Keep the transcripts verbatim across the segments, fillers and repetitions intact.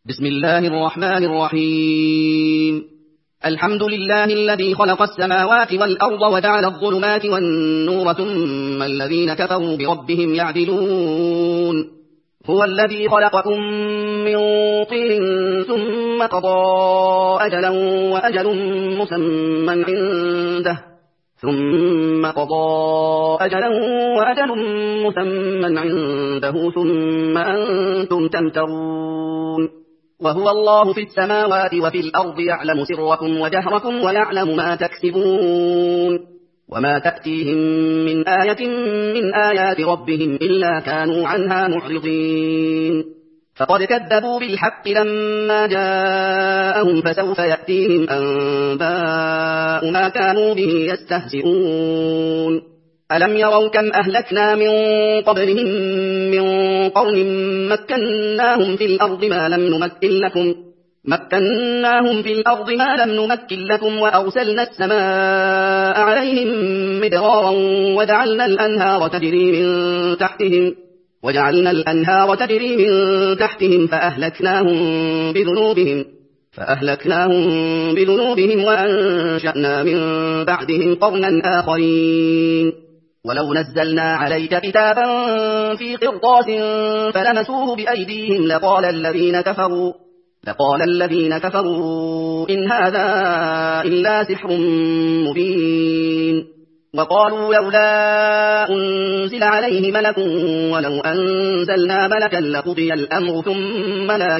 بسم الله الرحمن الرحيم. الحمد لله الذي خلق السماوات والأرض وجعل الظلمات والنور ثم الذين كفروا بربهم يعدلون. هو الذي خلقكم من طين ثم قضى أجلا وأجل مسمى عنده ثم قضى أجلا وأجل مسمى عنده ثم أنتم تمترون. وهو الله في السماوات وفي الأرض يعلم سركم وجهركم ويعلم ما تكسبون. وما تأتيهم من آية من آيات ربهم إلا كانوا عنها معرضين. فقد كذبوا بالحق لما جاءهم فسوف يأتيهم أنباء ما كانوا به يستهزئون. ألم يروا كم أهلكنا من قبلهم من قرن مكناهم في الأرض ما لم نمكن لكم مكناهم في الأرض ما لم نمكن لكم وأرسلنا السماء عليهم مدرارا وجعلنا الأنهار تجري من تحتهم وجعلنا الأنهار تجري من تحتهم فأهلكناهم بذنوبهم فأهلكناهم بذنوبهم وأنشأنا من بعدهم قرنا آخرين. ولو نزلنا عليك كتابا في قرطاس فلمسوه بأيديهم لقال الذين كفروا لقال الذين كفروا إن هذا إلا سحر مبين. وقالوا لولا أنزل عليه ملك ولو أنزلنا ملكا لقضي الأمر ثم لا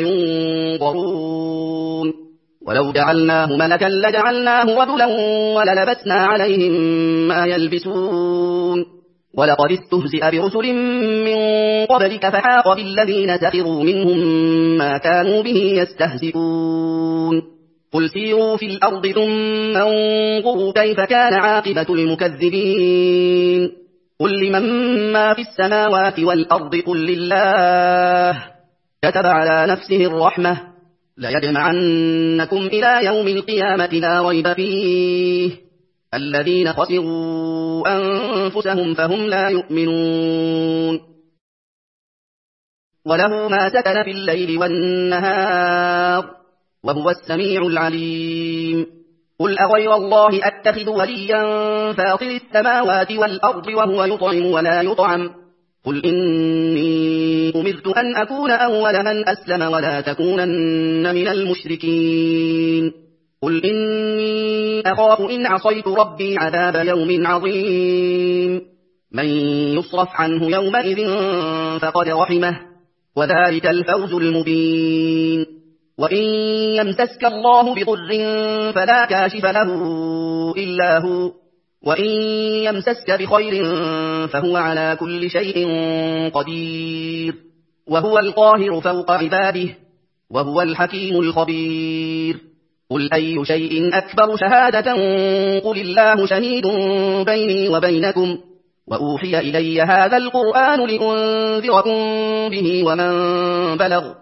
ينظرون. ولو جعلناه ملكا لجعلناه رجلا وللبسنا عليهم ما يلبسون. ولقد استهزئ برسل من قبلك فحاق بالذين سخروا منهم ما كانوا به يستهزئون. قل سيروا في الأرض ثم انظروا كيف كان عاقبة المكذبين. قل لمن ما في السماوات والأرض قل لله كتب على نفسه الرحمة ليجمعنكم إلى يوم القيامة لا ريب فيه الذين خسروا أنفسهم فهم لا يؤمنون. وله ما سكن في الليل والنهار وهو السميع العليم. قل أغير الله أتخذ وليا فاطر السماوات والأرض وهو يطعم ولا يطعم قل إني أمرت أن أكون أول من أسلم ولا تكونن من المشركين. قل إني أخاف إن عصيت ربي عذاب يوم عظيم. من يصرف عنه يومئذ فقد رحمه وذلك الفوز المبين. وإن يمسسك الله بضر فلا كاشف له إلا هو وإن يمسسك بخير فهو على كل شيء قدير. وهو القاهر فوق عباده وهو الحكيم الخبير. قل أي شيء أكبر شهادة قل الله شهيد بيني وبينكم وأوحي إلي هذا القرآن لأنذركم به ومن بلغ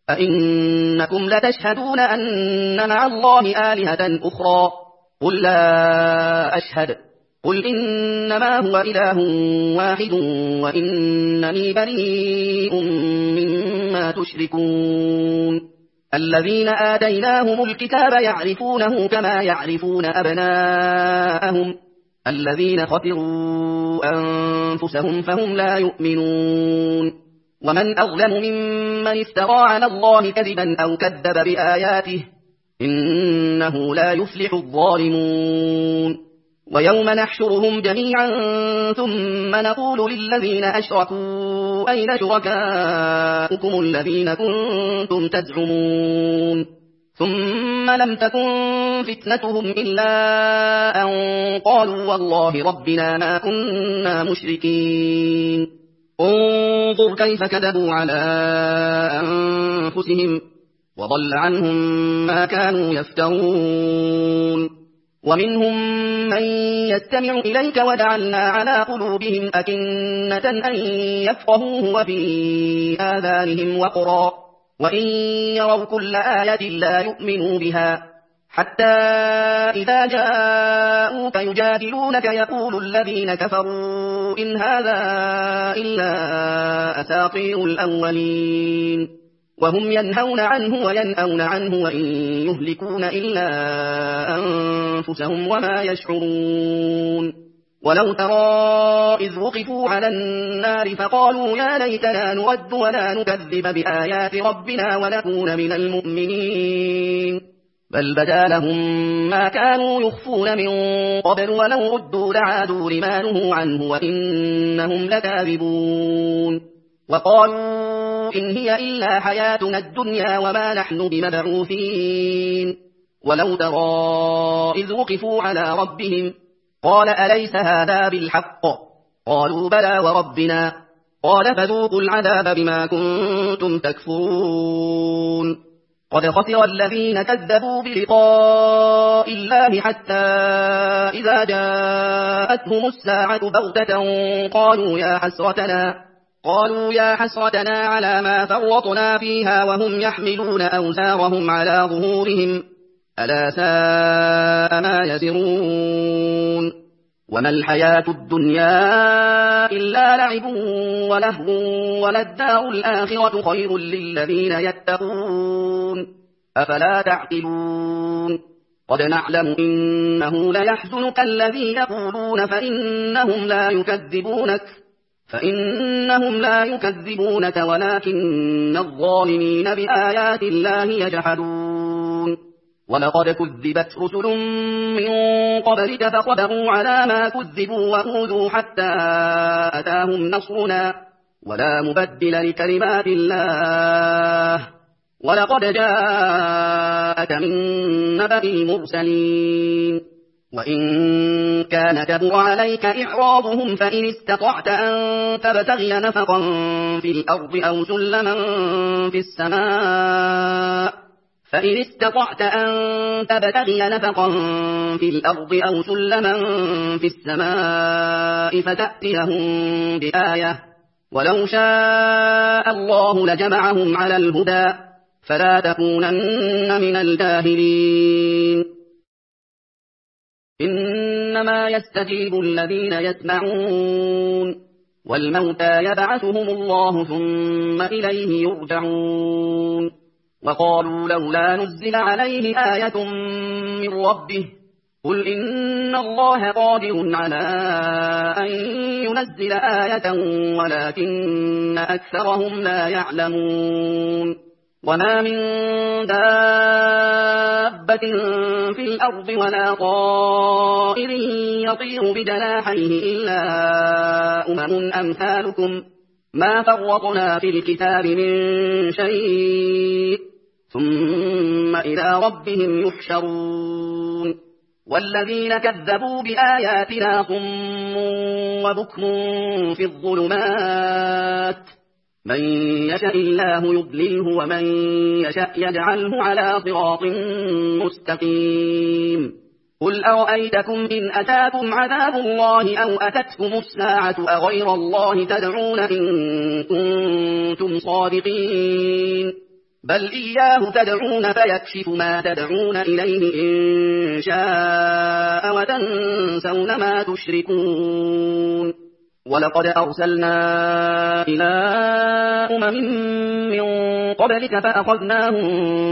أئنكم لتشهدون أن مع الله آلهة أخرى قل لا أشهد قل إنما هو إله واحد وإنني بريء مما تشركون. الذين آتيناهم الكتاب يعرفونه كما يعرفون أبناءهم الذين خسروا أنفسهم فهم لا يؤمنون. ومن أظلم ممن افترى على الله كذبا أو كذب بآياته إنه لا يفلح الظالمون. ويوم نحشرهم جميعا ثم نقول للذين أشركوا أين شركاؤكم الذين كنتم تزعمون ثم لم تكن فتنتهم إلا أن قالوا والله ربنا ما كنا مشركين. انظر كيف كذبوا على أنفسهم وضل عنهم ما كانوا يفترون. ومنهم من يستمع إليك وجعلنا على قلوبهم أكنة أن يفقهوه وفي آذانهم وقرا وإن يروا كل آية لا يؤمنوا بها حتى إذا جاءوك يجادلونك يقول الذين كفروا إن هذا إلا أساطير الأولين. وهم ينهون عنه وينأون عنه وإن يهلكون إلا أنفسهم وما يشعرون ولو ترى إذ وقفوا على النار فقالوا يا ليتنا نرد ولا نكذب بآيات ربنا ونكون من المؤمنين بل بدا لهم ما كانوا يخفون من قبل ولو ردوا لعادوا لما نهوا عنه وإنهم لكاذبون وقالوا إن هي إلا حياتنا الدنيا وما نحن بمبعوثين ولو ترى إذ وقفوا على ربهم قال أليس هذا بالحق قالوا بلى وربنا قال فذوقوا العذاب بما كنتم تكفرون قد خسر الذين كذبوا بلقاء الله حتى إذا جاءتهم الساعة بغتة قالوا يا حسرتنا قالوا يا حسرتنا على ما فرطنا فيها وهم يحملون أوزارهم على ظهورهم ألا ساء ما يزرون وما الحياة الدنيا إلا لعب ولهو وللدار الآخرة خير للذين يتقون أفلا تعقلون قد نعلم إنه ليحزنك الذي يقولون فإنهم لا يكذبونك فإنهم لا يكذبونك ولكن الظالمين بآيات الله يجحدون ولقد كذبت رسل من قبلك فصبروا على ما كذبوا وأوذوا حتى أتاهم نصرنا ولا مبدل لكلمات الله ولقد جاءك من نبأ المرسلين وإن كان كبر عليك إعراضهم فإن استطعت أن تبتغي نفقا في الأرض أو سلما في السماء فإن استطعت أن تبتغي نفقا في الأرض أو سلما في السماء فتأتيهم بآية ولو شاء الله لجمعهم على الهدى فلا تكونن من الجاهلين إنما يستجيب الذين يسمعون والموتى يبعثهم الله ثم إليه يرجعون وقالوا لولا نزل عليه آية من ربه قل إن الله قادر على أن ينزل آية ولكن أكثرهم لا يعلمون وما من دابة في الأرض ولا طائر يطير بجناحيه إلا أمم أمثالكم ما فرطنا في الكتاب من شيء ثم إلى ربهم يحشرون والذين كذبوا بآياتنا صم وبكم في الظلمات من يشاء الله يضلله ومن يشاء يجعله على صراط مستقيم قل أرأيتكم إن أتاكم عذاب الله أو أتتكم الساعة أغير الله تدعون إن كنتم صادقين بل إياه تدعون فيكشف ما تدعون إليه إن شاء وتنسون ما تشركون ولقد أرسلنا إلى أمم من قبلك فأخذناهم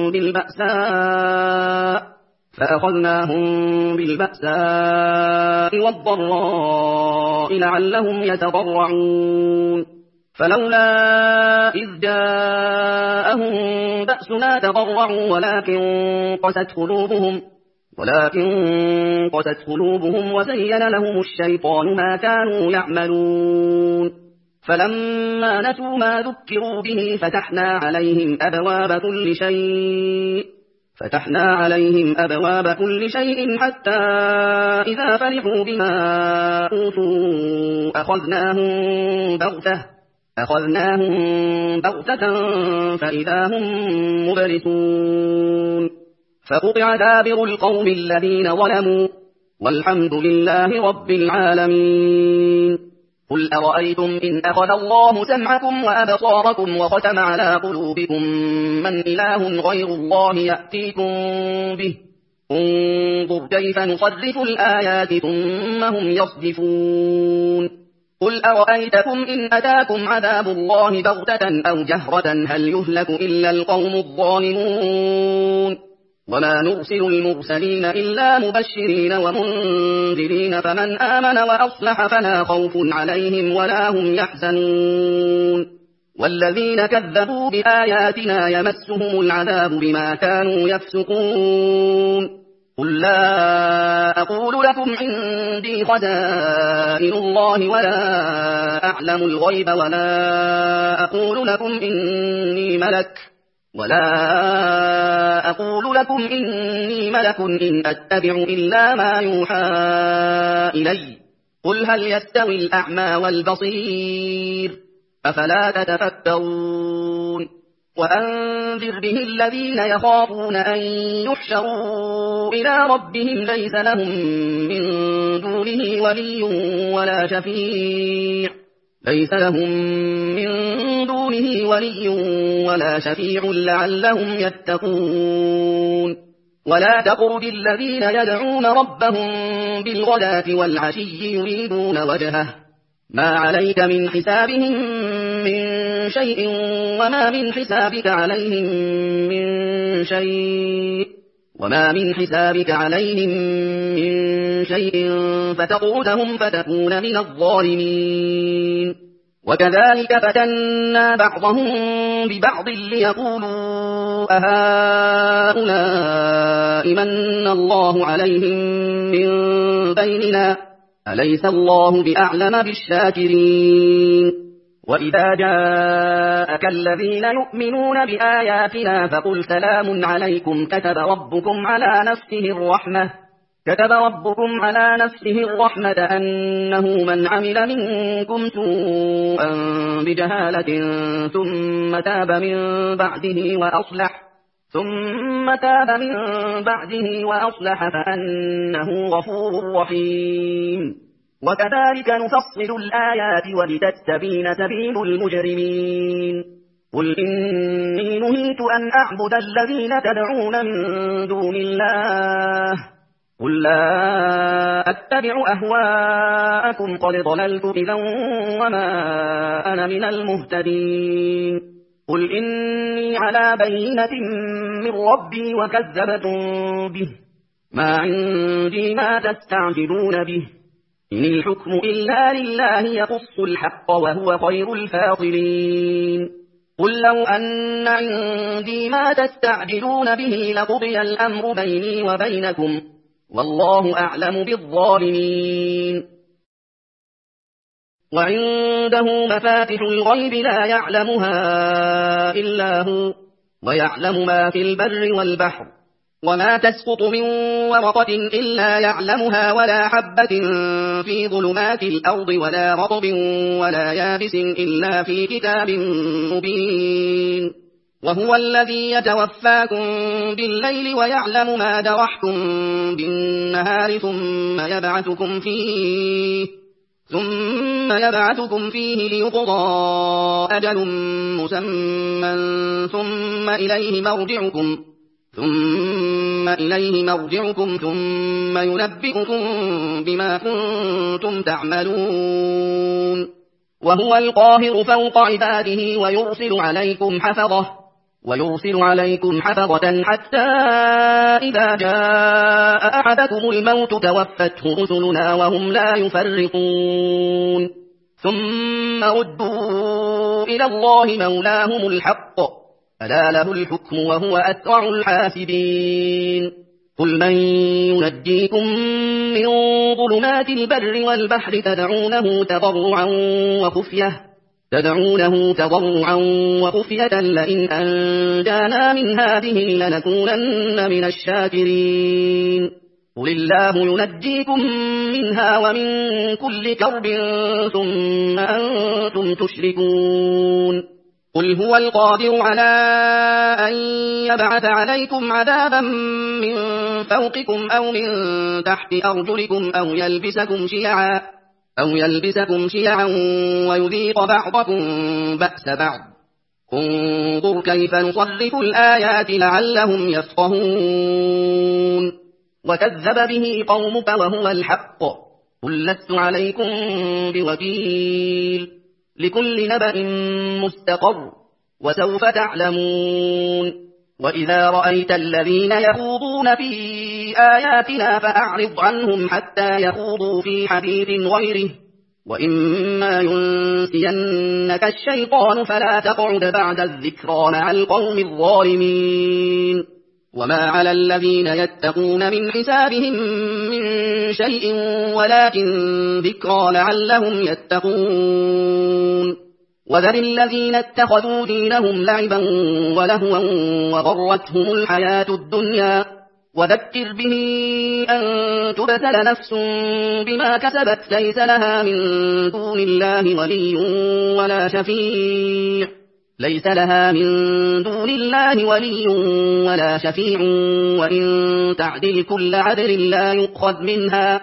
بالبأساء فأخذناهم بالبأساء والضراء لعلهم يتضرعون فلولا إذ جاءهم بأسنا تضرعوا ولكن قست قلوبهم ولكن قست قلوبهم وزين لهم الشيطان ما كانوا يعملون فلما نسوا ما ذكروا به فتحنا عليهم أبواب كل شيء فتحنا عليهم أبواب كل شيء حتى إذا فرحوا بما أوتوا أخذناهم بغتة أخذناهم بغتة فإذا هم مبلسون فقطع دابر القوم الذين ظلموا والحمد لله رب العالمين قل أرأيتم إن أخذ الله سمعكم وأبصاركم وختم على قلوبكم من إله غير الله يأتيكم به انظر كيف نصرف الآيات ثم هم يصدفون قل أرأيتكم إن أتاكم عذاب الله بغتة أو جهرة هل يهلك إلا القوم الظالمون وما نرسل المرسلين إلا مبشرين ومنذرين فمن آمن وأصلح فلا خوف عليهم ولا هم يحزنون والذين كذبوا بآياتنا يمسهم العذاب بما كانوا يفسقون قل لا أقول لكم عندي خزائن الله ولا أعلم الغيب ولا أقول لكم إني ملك ولا أقول لكم إني ملك إن أتبع إلا ما يوحى إلي قل هل يستوي الأعمى والبصير أفلا تتفكرون وأنذر به الذين يخافون أن يحشروا إلى ربهم ليس لهم من دونه ولي ولا شفيع ليس لهم من دونه ولي ولا شفيع لعلهم يتقون ولا تطرد الذين يدعون ربهم بالغداة والعشي يريدون وجهه ما عليك من حسابهم من شيء وما من حسابك عليهم من شيء وما من حسابك عليهم من شيء فتطردهم فتكون من الظالمين وكذلك فتنا بعضهم ببعض ليقولوا أهؤلاء من الله عليهم من بيننا أليس الله بأعلم بالشاكرين وإذا جاءك الذين يؤمنون بآياتنا فقل سلام عليكم كتب ربكم على نفسه الرحمة كتب ربكم على نفسه الرحمة أنه من عمل منكم سوءا بجهالة ثم تاب من بعده وأصلح ثم تاب من بعده وأصلح فأنه غفور رحيم وكذلك نفصل الآيات ولتستبين سبيل المجرمين قل إني نهيت أن أعبد الذين تدعون من دون الله قل لا أتبع أهواءكم قد ضللت إذا وما أنا من المهتدين قل إني على بينة من ربي وكذبتم به ما عندي ما تستعجلون به إن الحكم إلا لله يقص الحق وهو خير الفاصلين قل لو أن عندي ما تستعجلون به لقضي الأمر بيني وبينكم والله أعلم بالظالمين وعنده مفاتح الغيب لا يعلمها إلا هو ويعلم ما في البر والبحر وما تسقط من ورقة إلا يعلمها ولا حبة في ظلمات الأرض ولا رطب ولا يابس إلا في كتاب مبين وهو الذي يتوفاكم بالليل ويعلم ما جرحتم بالنهار ثم يبعثكم فيه ثم يبعثكم فيه ليقضى أجل مسمى ثم إليه مرجعكم ثم إليه مرجعكم ثم ينبئكم بما كنتم تعملون وهو القاهر فوق عباده ويرسل عليكم حفظة ويرسل عليكم حفظة حتى إذا جاء أحدكم الموت توفته رسلنا وهم لا يفرقون ثم ردوا إلى الله مولاهم الحق ألا له الحكم وهو أسرع الحاسبين قل من ينجيكم من ظلمات البر والبحر تدعونه تضرعا وخفية تدعونه تضرعا وخفية لئن أنجانا من هذه لنكونن من الشاكرين قل الله ينجيكم منها ومن كل كرب ثم أنتم تشركون قل هو القادر على أن يبعث عليكم عذابا من فوقكم أو من تحت أرجلكم أو يلبسكم شيعا أو يلبسكم شيعا ويذيق بعضكم بأس بعض انظر كيف نصرف الآيات لعلهم يفقهون وكذب به قومك وهو الحق قل لست عليكم بوكيل لكل نبأ مستقر وسوف تعلمون وإذا رأيت الذين يخوضون في آياتنا فأعرض عنهم حتى يخوضوا في حديث غيره وإما ينسينك الشيطان فلا تقعد بعد الذكرى مع القوم الظالمين وما على الذين يتقون من حسابهم من شيء ولكن ذكرى لعلهم يتقون وذر الذين اتخذوا دينهم لعبا ولهوا وغرتهم الحياة الدنيا وذكر به أن تبتل نفس بما كسبت ليس لها من دون الله ولي ولا شفيع ليس لها من دون الله ولي ولا شفيع وإن تعدل كل عدل لا يؤخذ منها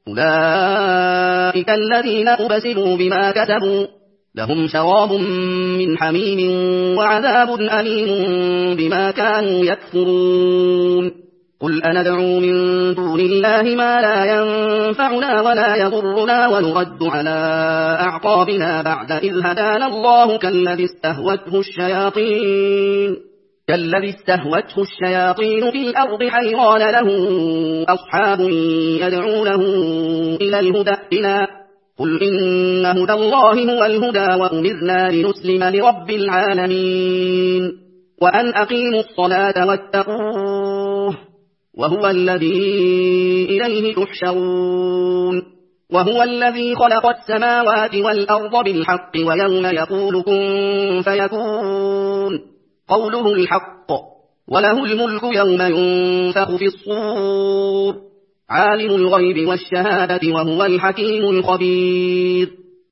أولئك الذين أبسلوا بما كسبوا لهم شراب من حميم وعذاب أليم بما كانوا يكفرون قل أندعو من دون الله ما لا ينفعنا ولا يضرنا ونرد على أعقابنا بعد إذ هدانا الله كالذي استهوته الشياطين كالذي استهوته الشياطين في الأرض حيران له أصحاب يدعونه إلى الهدى ائتنا قل إن هدى الله هو الهدى وأمرنا لنسلم لرب العالمين وأن أقيموا الصلاة واتقوه وهو الذي إليه تحشرون وهو الذي خلق السماوات والأرض بالحق ويوم يقول كن فيكون قوله الحق وله الملك يوم ينفخ في الصور عالم الغيب والشهادة وهو الحكيم الخبير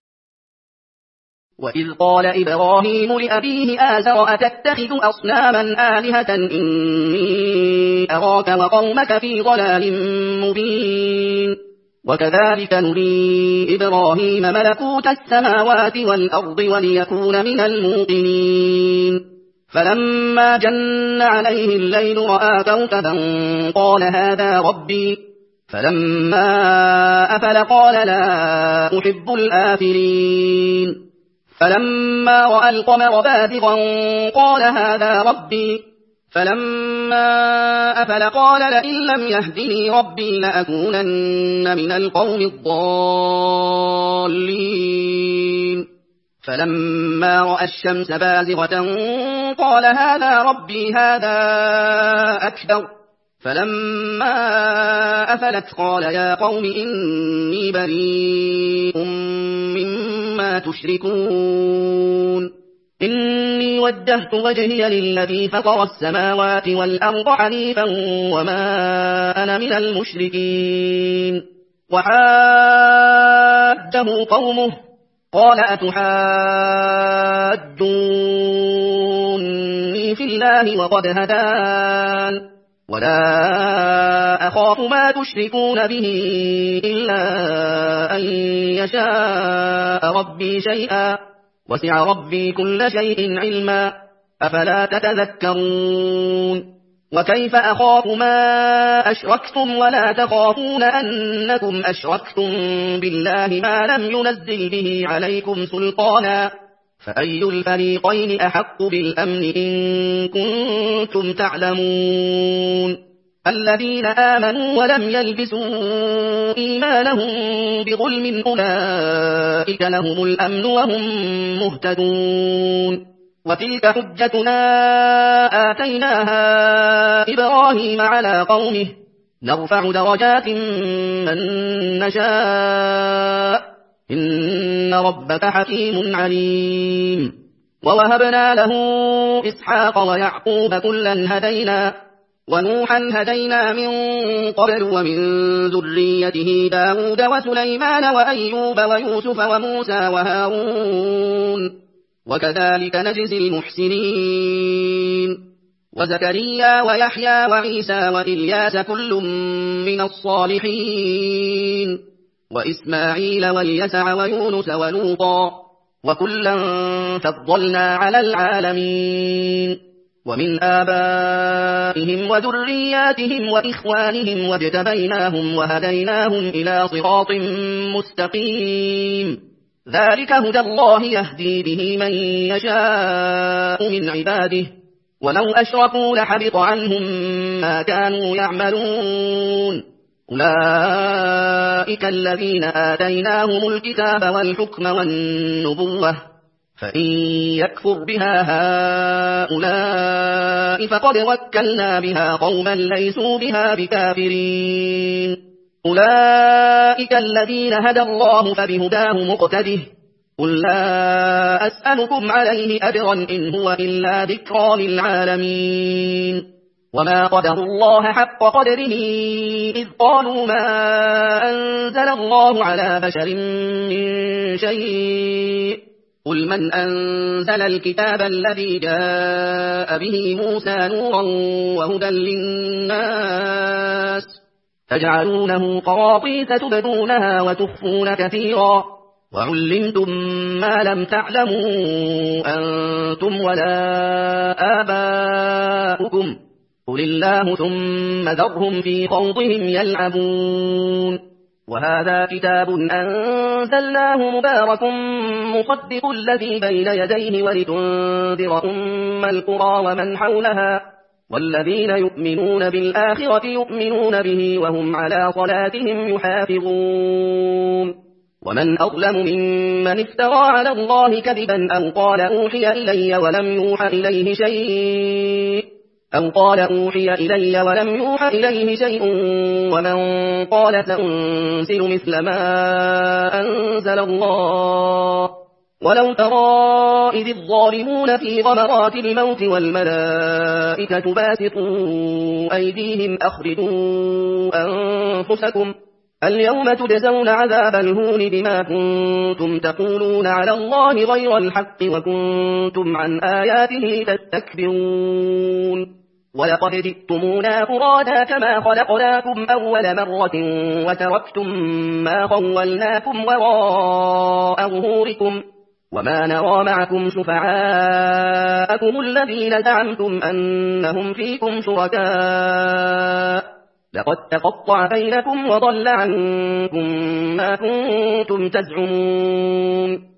وإذ قال إبراهيم لأبيه آزر أتتخذ أصناما آلهة إني أراك وقومك في ضلال مبين وكذلك نري إبراهيم ملكوت السماوات والأرض وليكون من الموقنين فلما جن عليه الليل رأى كوكبا قال هذا ربي فلما أفل قال لا أحب الآفلين فلما رأى القمر بازغا قال هذا ربي فلما أفل قال لئن لم يهدني ربي لأكونن من القوم الضالين فلما رأى الشمس بازغة قال هذا ربي هذا أكبر فلما أفلت قال يا قوم إني بريء مما تشركون إني وجهت وجهي للذي فطر السماوات والأرض حنيفا وما أنا من المشركين وحاجه قومه قال أتحاجوني في الله وقد هدان ولا أخاف ما تشركون به إلا أن يشاء ربي شيئا وسع ربي كل شيء علما أفلا تتذكرون وكيف أخاف ما أشركتم ولا تخافون أنكم أشركتم بالله ما لم ينزل به عليكم سلطانا فأي الفريقين أحق بالأمن إن كنتم تعلمون الذين آمنوا ولم يلبسوا إيمانهم بظلم أولئك لهم الأمن وهم مهتدون وتلك حجتنا آتيناها إبراهيم على قومه نرفع درجات من نشاء إن ربك حكيم عليم ووهبنا له إسحاق ويعقوب كلا هدينا ونوحا هدينا من قبل ومن ذريته داود وسليمان وأيوب ويوسف وموسى وهارون وكذلك نجزي المحسنين وزكريا ويحيى وعيسى وإلياس كل من الصالحين وإسماعيل واليسع ويونس ولوطا وكلا فضلنا على العالمين ومن آبائهم وذرياتهم وإخوانهم واجتبيناهم وهديناهم إلى صراط مستقيم ذلك هدى الله يهدي به من يشاء من عباده ولو أشركوا لحبط عنهم ما كانوا يعملون أولئك الذين آتيناهم الكتاب والحكم والنبوة فإن يكفر بها هؤلاء فقد وكلنا بها قوما ليسوا بها بكافرين أولئك الذين هدى الله فبهداه مقتده قل لا أسألكم عليه أجرا إن هو إلا ذكرى للعالمين وما قدروا الله حق قدره إذ قالوا ما أنزل الله على بشر من شيء قل من أنزل الكتاب الذي جاء به موسى نورا وهدى للناس تجعلونه قراطيس تبدونها وتخفون كثيرا وعلمتم ما لم تعلموا أنتم ولا آباؤكم قل الله ثم ذرهم في خوضهم يلعبون وهذا كتاب أنزلناه مبارك مصدق الذي بين يديه ولتنذر أم القرى ومن حولها والذين يؤمنون بالآخرة يؤمنون به وهم على صلاتهم يحافظون ومن أظلم ممن افترى على الله كذبا أو قال أوحي إلي ولم يوحى إليه شيء أو قال أوحي إلي ولم يوحى إليه شيء ومن قال سأنزل مثل ما أنزل الله ولو ترى إذ الظالمون في غمرات الموت والملائكة باسطوا أيديهم أخرجوا أنفسكم اليوم تجزون عذاب الهون بما كنتم تقولون على الله غير الحق وكنتم عن آياته تستكبرون ولقد جئتمونا فرادا كما خلقناكم أول مرة وتركتم ما خولناكم وراء ظهوركم وما نرى معكم شفعاءكم الذين زعمتم أنهم فيكم شركاء لقد تقطع بينكم وضل عنكم ما كنتم تزعمون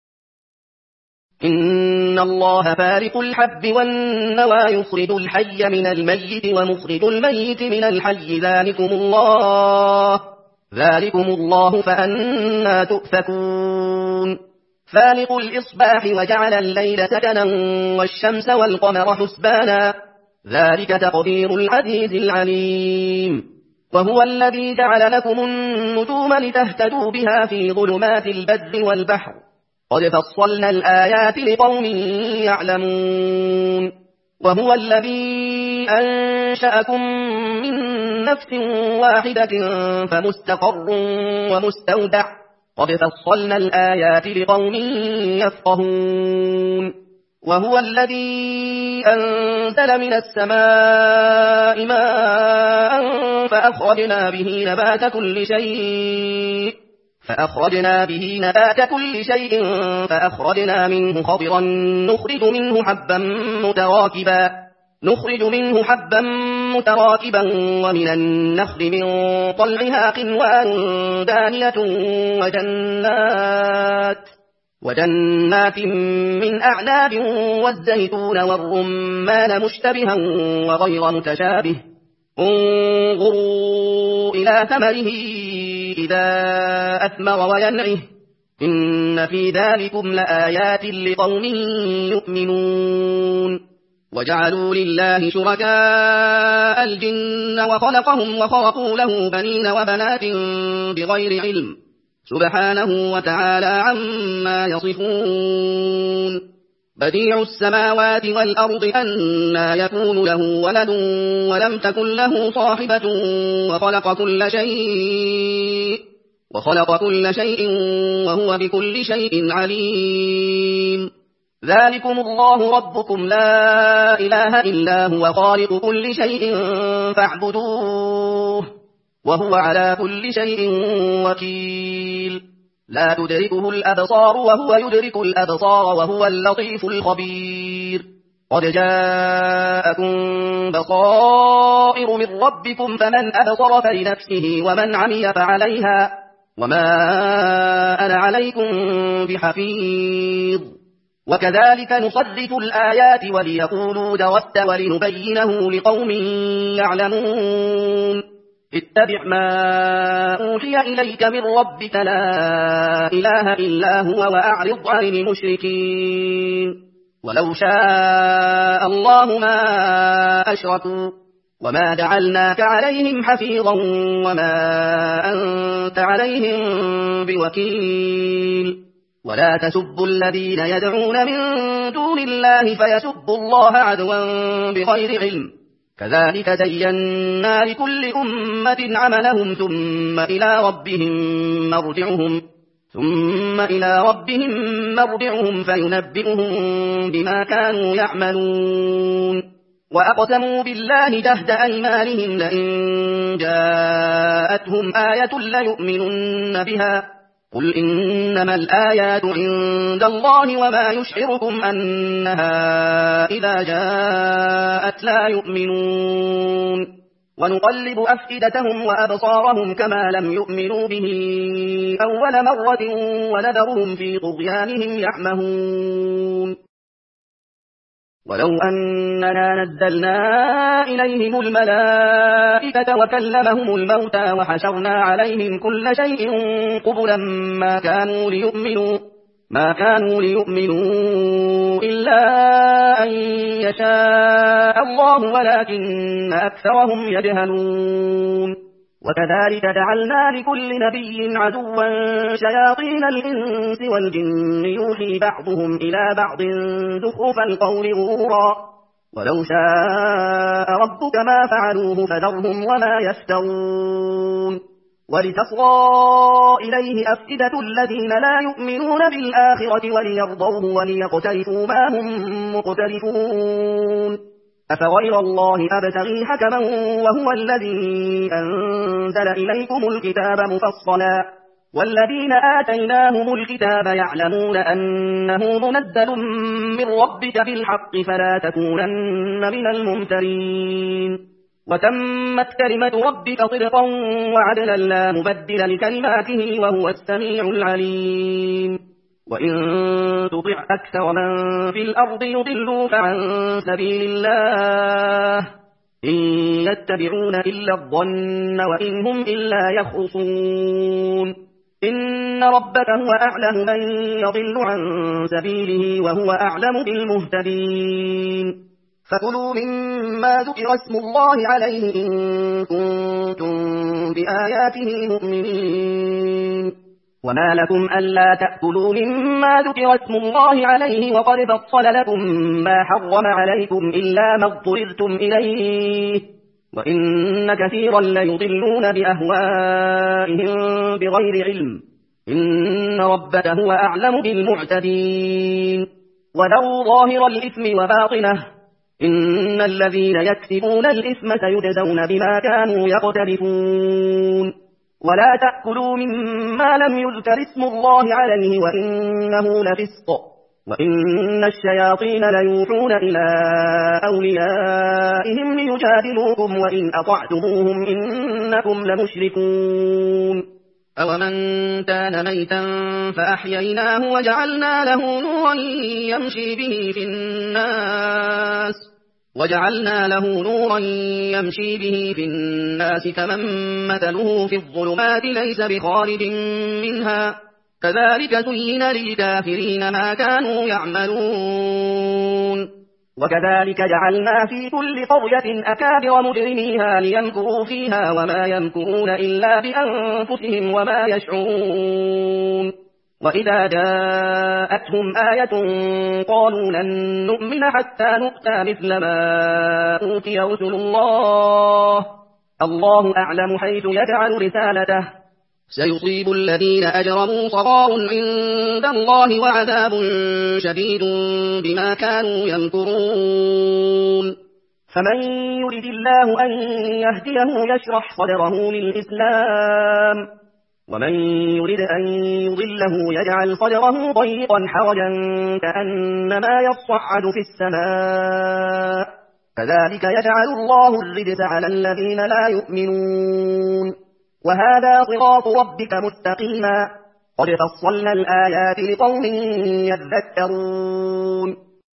إن الله فارق الحب والنوى يخرج الحي من الميت ومخرج الميت من الحي ذلكم الله ذلكم الله فأنا تؤفكون فالق الإصباح وجعل الليل سكنا والشمس والقمر حسبانا ذلك تقدير العزيز العليم وهو الذي جعل لكم النجوم لتهتدوا بها في ظلمات البر والبحر قد فصلنا الآيات لقوم يعلمون وهو الذي أنشأكم من نفس واحدة فمستقر ومستودع قد فصلنا الآيات لقوم يفقهون وهو الذي أنزل من السماء ماء فأخرجنا به نبات كل شيء فأخرجنا به نبات كل شيء فأخرجنا منه خضرا نخرج منه حبا متراكبا نخرج منه حبا متراكبا ومن النخل من طلعها قنوان دانية وجنات وجنات من أعناب والزيتون والرمان مشتبها وغير متشابه انظروا إلى ثمره إذا أثمر وينعه إن في ذلكم لآيات لقوم يؤمنون وجعلوا لله شركاء الجن وخلقهم وخرقوا له بنين وبنات بغير علم سبحانه وتعالى عما يصفون بديع السماوات والأرض أنى يكون له ولد ولم تكن له صاحبة وخلق كل شيء وخلق كل شيء وهو بكل شيء عليم ذلكم الله ربكم لا إله إلا هو خالق كل شيء فاعبدوه وهو على كل شيء وكيل لا تدركه الأبصار وهو يدرك الأبصار وهو اللطيف الخبير قد جاءكم بصائر من ربكم فمن أبصر فلنفسه ومن عمي فعليها وما أنا عليكم بحفيظ وكذلك نصرف الآيات وليقولوا درست ولنبينه لقوم يعلمون اتبع ما أوحي إليك من ربك لا إله إلا هو وأعرض عن المشركين ولو شاء الله ما أشركوا وما جعلناك عليهم حفيظا وما أنت عليهم بوكيل ولا تسبوا الذين يدعون من دون الله فيسبوا الله عدوا بغير علم كذلك زينا لكل أمة عملهم ثم إلى ربهم مرجعهم ثم إلى ربهم مرجعهم فينبئهم بما كانوا يعملون وأقسموا بالله جهد أيمانهم لئن جاءتهم آية ليؤمنن بها قل إنما الآيات عند الله وما يشعركم أنها إذا جاءت لا يؤمنون ونقلب أفئدتهم وأبصارهم كما لم يؤمنوا به أول مرة ونذرهم في طغيانهم يعمهون ولو أننا نزلنا إليهم الملائكة وكلمهم الموتى وحشرنا عليهم كل شيء قبلا ما كانوا ليؤمنوا ما كانوا ليؤمنوا إلا أن يشاء الله ولكن أكثرهم يجهلون وكذلك جعلنا لكل نبي عدوا شياطين الإنس والجن يوحي بعضهم إلى بعض زخرف القول غرورا ولو شاء ربك ما فعلوه فذرهم وما يفترون ولتصغى إليه أفئدة الذين لا يؤمنون بالآخرة وليرضوه وليقترفوا ما هم مقترفون أفغير الله أبتغي حكما وهو الذي أنزل إليكم الكتاب مفصلا والذين آتيناهم الكتاب يعلمون أنه منزل من ربك بالحق فلا تكونن من الممترين وتمت كلمة ربك صدقا وعدلا لا مبدل لكلماته وهو السميع العليم وإن تطع أكثر من في الأرض يضلوك عن سبيل الله إن يتبعون إلا الظن وإن هم إلا يخرصون إن ربك هو أعلم من يضل عن سبيله وهو أعلم بالمهتدين فكلوا مما ذكر اسم الله عليه إن كنتم بآياته مؤمنين وما لكم ألا تأكلوا مما ذكر اسم الله عليه وقد فصل لكم ما حرم عليكم إلا ما اضطررتم إليه وإن كثيرا ليضلون بأهوائهم بغير علم إن ربك هو أعلم بالمعتدين وذروا ظاهر الإثم وباطنه إن الذين يكسبون الإثم سيجزون بما كانوا يقترفون ولا تأكلوا مما لم يذكر اسم الله عليه وإنه لفسق وإن الشياطين ليوحون إلى أوليائهم ليجادلوكم وإن أطعتموهم إنكم لمشركون أومن كان ميتا فأحييناه وجعلنا له نورا يمشي به في الناس وجعلنا له نورا يمشي به في الناس كمن مثله في الظلمات ليس بخارج منها كذلك زين للكافرين ما كانوا يعملون وكذلك جعلنا في كل قرية أكابر مجرميها ليمكروا فيها وما يمكرون إلا بأنفسهم وما يشعرون وإذا جاءتهم آية قالوا لن نؤمن حتى نؤتى مثل ما أوتي رسل الله الله أعلم حيث يجعل رسالته سيصيب الذين أجرموا صغار عند الله وعذاب شديد بما كانوا يمكرون فمن يرد الله أن يهديه يشرح صدره للإسلام ومن يرد أن يضله يجعل صدره ضيقا حرجا كأنما يصعد في السماء كذلك يجعل الله الرجس على الذين لا يؤمنون وهذا صراط ربك مستقيما قد فصلنا الآيات لقوم يذكرون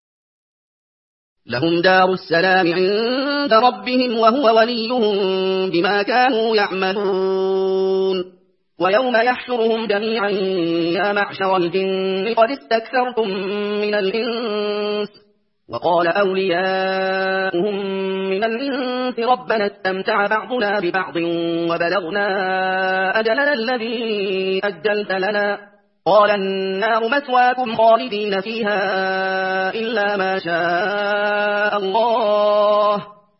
لهم دار السلام عند ربهم وهو وليهم بما كانوا يعملون ويوم يحشرهم جميعا يا معشر الجن قد استكثرتم من الإنس وقال أولياؤهم من الإنس ربنا استمتع بعضنا ببعض وبلغنا أجلنا الذي أجلت لنا قال النار مثواكم خالدين فيها إلا ما شاء الله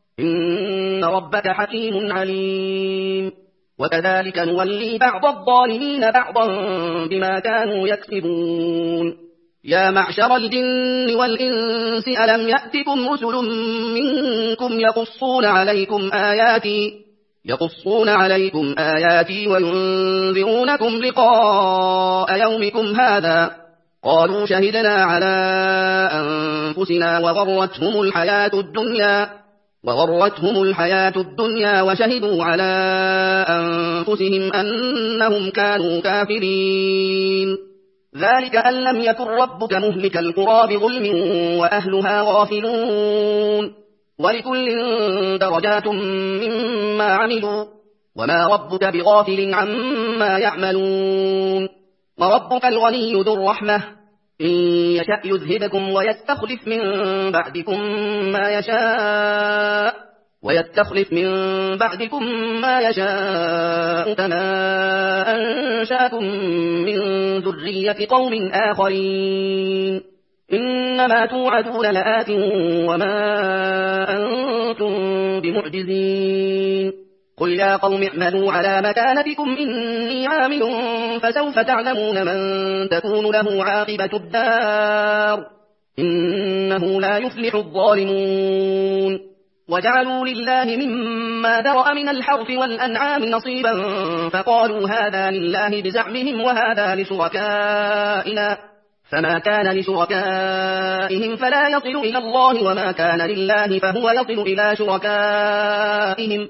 إن ربك حكيم عليم وكذلك نولي بعض الظالمين بعضا بما كانوا يكسبون يا معشر الجن والإنس ألم يأتكم رسل منكم يقصون عليكم آياتي يقصون عليكم آياتي وينذرونكم لقاء يومكم هذا قالوا شهدنا على أنفسنا وغرتهم الحياة الدنيا وغرتهم الحياة الدنيا وشهدوا على أنفسهم أنهم كانوا كافرين ذلك أن لم يكن ربك مهلك القرى بظلم وأهلها غافلون ولكل درجات مما عملوا وما ربك بغافل عما يعملون وربك الغني ذو الرحمة إن يشأ يذهبكم ويستخلف من بعدكم ما يشاء ويستخلف من بعدكم ما يشاء كما أنشأكم من ذرية قوم آخرين إنما توعدون لآت وما أنتم بمعجزين قل يا قوم اعملوا على مكانتكم إني عامل فسوف تعلمون من تكون له عاقبة الدار إنه لا يفلح الظالمون وجعلوا لله مما ذرأ من الحرث والأنعام نصيبا فقالوا هذا لله بزعمهم وهذا لشركائنا فما كان لشركائهم فلا يصل إلى الله وما كان لله فهو يصل إلى شركائهم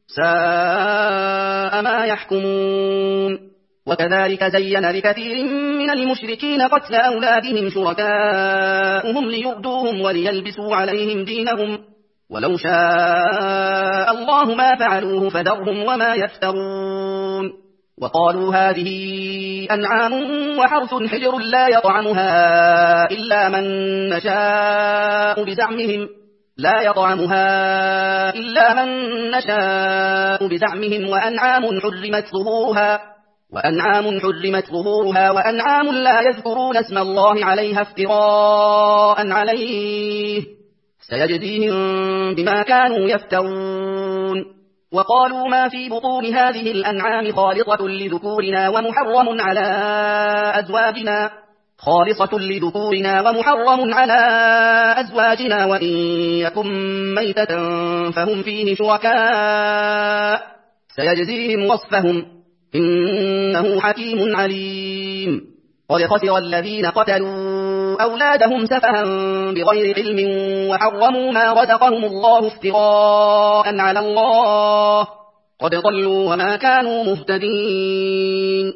ساء ما يحكمون وكذلك زين لكثير من المشركين قتل أولادهم شركاؤهم ليردوهم وليلبسوا عليهم دينهم ولو شاء الله ما فعلوه فذرهم وما يفترون وقالوا هذه أنعام وحرث حجر لا يطعمها إلا من نشاء بزعمهم لا يطعمها إلا من نشاء بزعمهم وأنعام حرمت ظهورها وأنعام حرمت ظهورها وأنعام لا يذكرون اسم الله عليها افتراء عليه سيجزيهم بما كانوا يفترون وقالوا ما في بطون هذه الأنعام خالصة لذكورنا ومحرم على أزواجنا خالصة لذكورنا ومحرم على أزواجنا وإن يكن ميتة فهم فيه شركاء سيجزيهم وصفهم إنه حكيم عليم قد خسر الذين قتلوا أولادهم سفها بغير علم وحرموا ما رزقهم الله افتراء على الله قد ضلوا وما كانوا مهتدين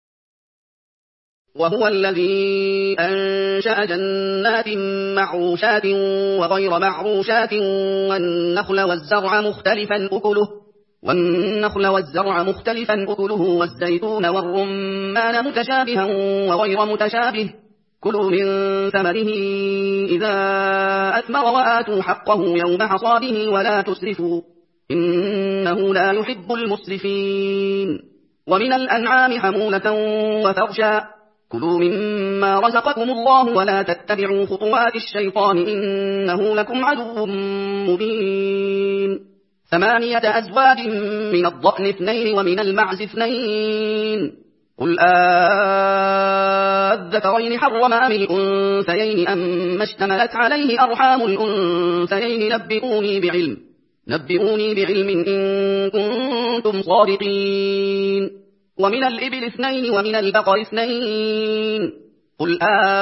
وهو الذي أنشأ جنات معروشات وغير معروشات والنخل والزرع مختلفا أكله والنخل والزرع مختلفا أكله والزيتون والرمان متشابها وغير متشابه كلوا من ثمره إذا أثمر وآتوا حقه يوم حصاده ولا تسرفوا إنه لا يحب المسرفين ومن الأنعام حمولة وفرشا كلوا مما رزقكم الله ولا تتبعوا خطوات الشيطان إنه لكم عدو مبين ثمانية أزواج من الضأن اثنين ومن المعز اثنين قل آذكرين حرم أم الأنثيين أم اشتملت عليه أرحام الأنثيين نبئوني بعلم نبئوني بعلم إن كنتم صادقين ومن الإبل اثنين ومن البقر اثنين قل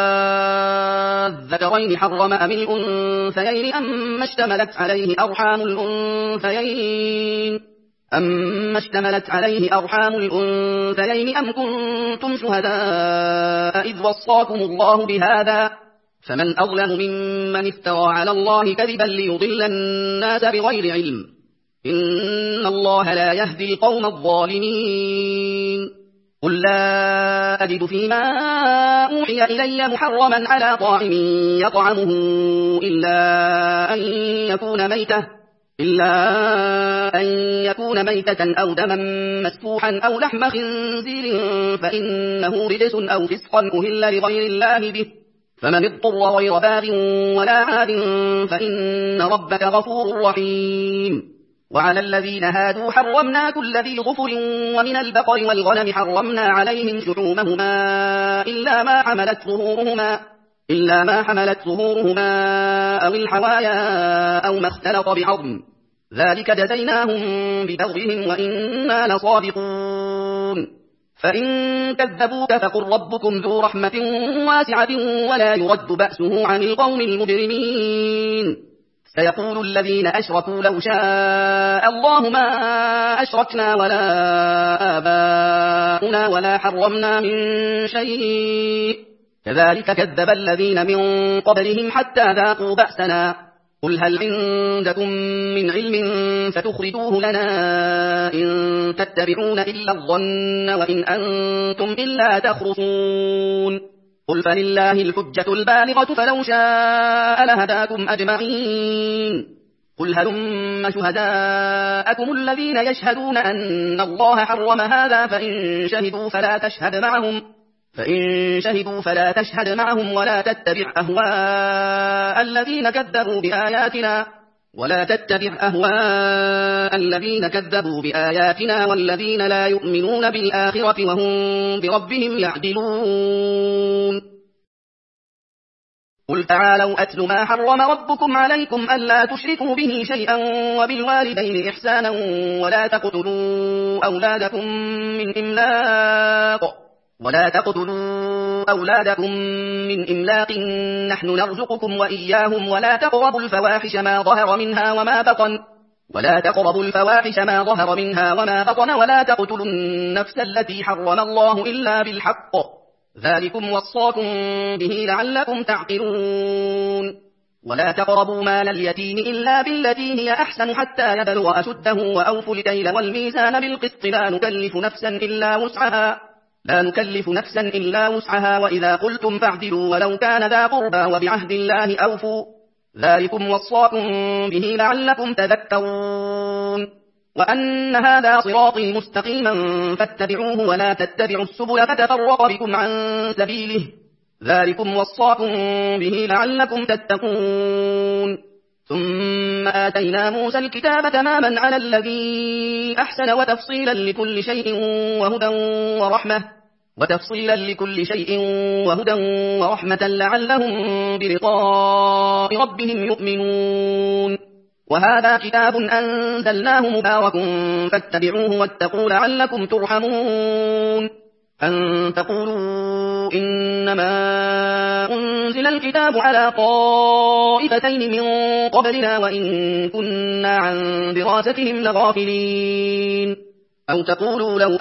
آذكرين حرم أم الأنثيين أما اشتملت عليه أرحام الأنثيين أما اشتملت عليه أرحام الأنثيين أم كنتم شهداء إذ وصاكم الله بهذا فمن أظلم ممن افترى على الله كذبا ليضل الناس بغير علم إن الله لا يهدي القوم الظالمين قل لا أجد فيما أوحي إلي محرما على طاعم يطعمه إلا أن يكون ميتة إلا أن يكون ميتة أو دما مسفوحا أو لحم خنزير فإنه رجس أو فسقا أهل لغير الله به فمن اضطر غير باغ ولا عاد فإن ربك غفور رحيم وعلى الذين هادوا حرمنا كل ذي ظفر ومن البقر والغنم حرمنا عليهم شحومهما إلا ما حملت ظهورهما إلا ما حملت ظهورهما أو الحوايا أو ما اختلط بعظم ذلك جزيناهم ببغيهم وإنا لصادقون فإن كذبوك فقل ربكم ذو رحمة واسعة ولا يرد بأسه عن القوم المجرمين سيقول الذين أشركوا لو شاء الله ما أشركنا ولا آباؤنا ولا حرمنا من شيء كذلك كذب الذين من قبلهم حتى ذاقوا بأسنا قل هل عندكم من علم فتخرجوه لنا إن تتبعون إلا الظن وإن أنتم إلا تخرصون قل فلله الحجة البالغة فلو شاء لهداكم أجمعين قل هلم شهداءكم الذين يشهدون أن الله حرم هذا فإن شهدوا فلا تشهد معهم فإن شهدوا فلا تشهد معهم ولا تتبع أهواء الذين كذبوا بآياتنا ولا تتبع أهواء الذين كذبوا بآياتنا والذين لا يؤمنون بالآخرة وهم بربهم يعدلون قل تعالوا أتل ما حرم ربكم عليكم ألا تشركوا به شيئا وبالوالدين إحسانا ولا تقتلوا أولادكم من إملاق ولا تقتلوا أولادكم من إملاق نحن نرزقكم وإياهم ولا تقربوا الفواحش ما ظهر منها وما بطن ولا تقربوا الفواحش ما ظهر منها وما بطن ولا تقتلوا النفس التي حرم الله إلا بالحق ذلكم وصاكم به لعلكم تعقلون ولا تقربوا مال اليتيم إلا بالتي هي أحسن حتى يبلغ أشده وأوفوا الكيل والميزان بالقسط لا نكلف نفسا إلا وسعها لا نكلف نفسا إلا وسعها وإذا قلتم فاعدلوا ولو كان ذا قربى وبعهد الله أوفوا ذلكم وصاكم به لعلكم تذكرون وأن هذا صراطي مستقيما فاتبعوه ولا تتبعوا السبل فتفرق بكم عن سبيله ذلكم وصاكم به لعلكم تتقون ثم آتينا موسى الكتاب تماما على الذي أحسن وتفصيلا لكل شيء وهدى ورحمة وتفصيلا لكل شيء وهدى ورحمة لعلهم بلقاء ربهم يؤمنون وهذا كتاب أنزلناه مبارك فاتبعوه واتقوا لعلكم ترحمون أن تقولوا إنما أنزل الكتاب على طائفتين من قبلنا وإن كنا عن دراستهم لغافلين أو تقولوا لو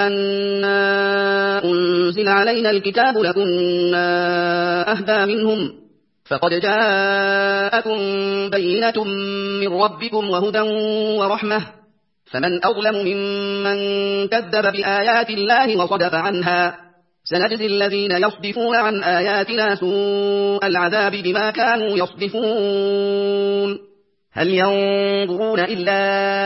أنا أنزل علينا الكتاب لكنا أهدى منهم فقد جاءكم بينة من ربكم وهدى ورحمة فمن أظلم ممن كذب بآيات الله وصدف عنها سنجزي الذين يصدفون عن آياتنا سوء العذاب بما كانوا يصدفون هل ينظرون إلا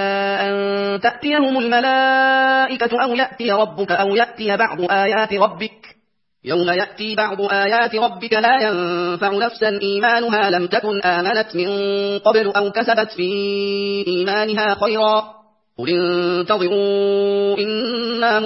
أن تأتيهم الملائكة أو يأتي ربك أو يأتي بعض آيات ربك يوم يأتي بعض آيات ربك لا ينفع نفسا إيمانها لم تكن آمنت من قبل أو كسبت في إيمانها خيرا قل انتظروا إنا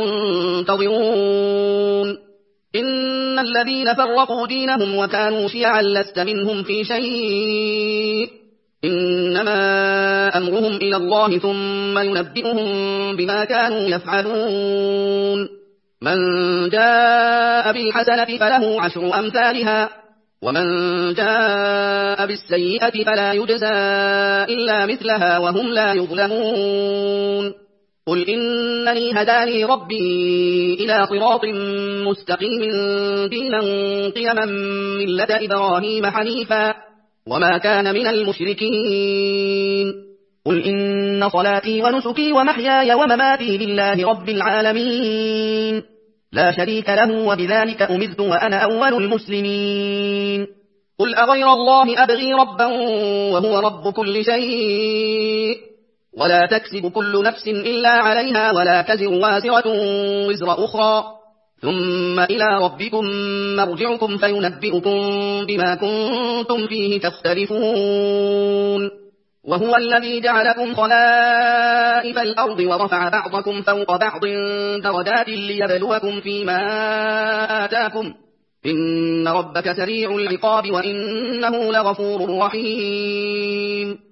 منتظرون إن الذين فرقوا دينهم وكانوا شيعا لست منهم في شيء إنما أمرهم إلى الله ثم ينبئهم بما كانوا يفعلون من جاء بالحسنة فله عشر أمثالها ومن جاء بالسيئة فلا يجزى إلا مثلها وهم لا يظلمون قل إنني هداني ربي إلى صراط مستقيم دينا قيما ملة إبراهيم حنيفا وما كان من المشركين قل إن صلاتي ونسكي ومحياي ومماتي لله رب العالمين لا شريك له وبذلك أمرت وأنا أول المسلمين قل أغير الله أبغي ربا وهو رب كل شيء ولا تكسب كل نفس إلا عليها ولا تزر وازرة وزر أخرى ثم إلى ربكم مرجعكم فينبئكم بما كنتم فيه تختلفون وهو الذي جعلكم خلائف الأرض ورفع بعضكم فوق بعض درجات ليبلوكم فيما آتاكم إن ربك سريع العقاب وإنه لغفور رحيم